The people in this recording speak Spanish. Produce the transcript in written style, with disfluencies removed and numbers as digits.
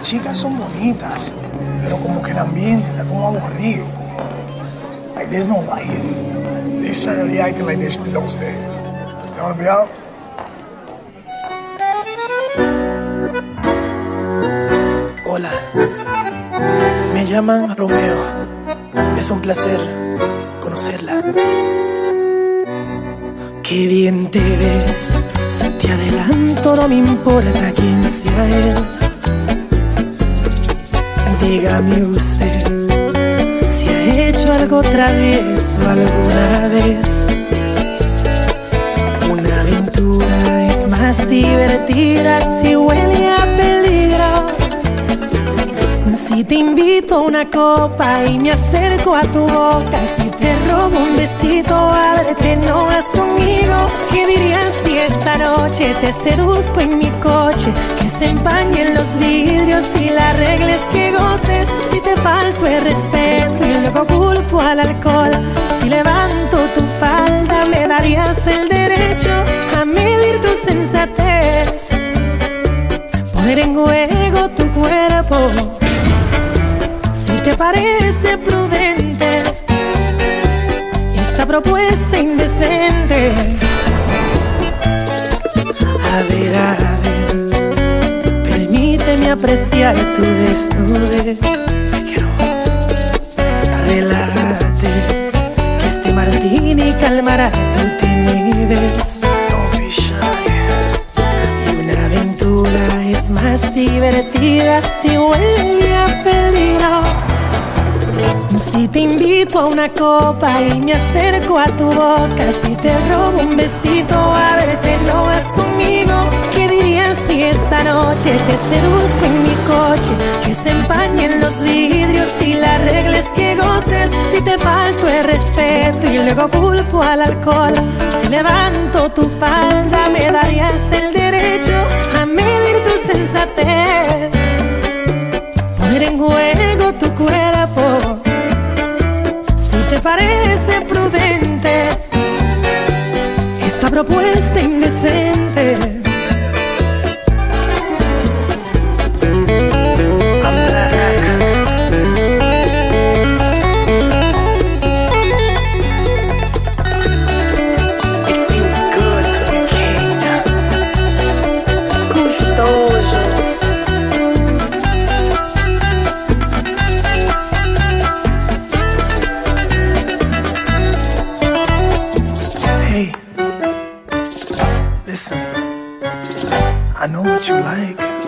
chicas son bonitas, pero como que el ambiente está como aburrido. Like, there's no life. They certainly acting like they don't stay. You wanna be out? Hola, me llaman Romeo. Es un placer conocerla. Qué bien te ves. Te adelanto, no me importa quién sea él. Dígame usted si ha hecho algo travieso alguna vez. Una aventura es más divertida si huele a peligro. Si te invito a una copa y me acerco a tu boca, si te robo un besito, ábrete, no vas conmigo. ¿Qué dirías si esta noche te seduzco en mi coche? Que se empañen los vidrios y la regla es que goces. Si te falto el respeto y luego culpo al alcohol, si levanto tu falda me darías el derecho a medir tu sensatez, poner en juego tu cuerpo. Si te parece prudente esta propuesta indecente, a ver, permíteme apreciar tu desnudez. Relájate, que este martini calmará tu timidez. Don't be shy. Y una aventura es más divertida si huele a peligro. Si te invito a una copa y me acerco a tu boca, si te robo un besito, ábrete, no vas conmigo. ¿Qué dirías si esta noche te seduzco en mi coche? Que se empañen los vidrios y la regla es que goces. Si te falto el respeto y luego culpo al alcohol, si levanto tu falda me darías el derecho a medir tu sensatez, poner en juego tu cuerpo. ¿Te parece prudente esta propuesta indecente? I'm back. It feels good to be king. Gustoso. Listen, I know what you like.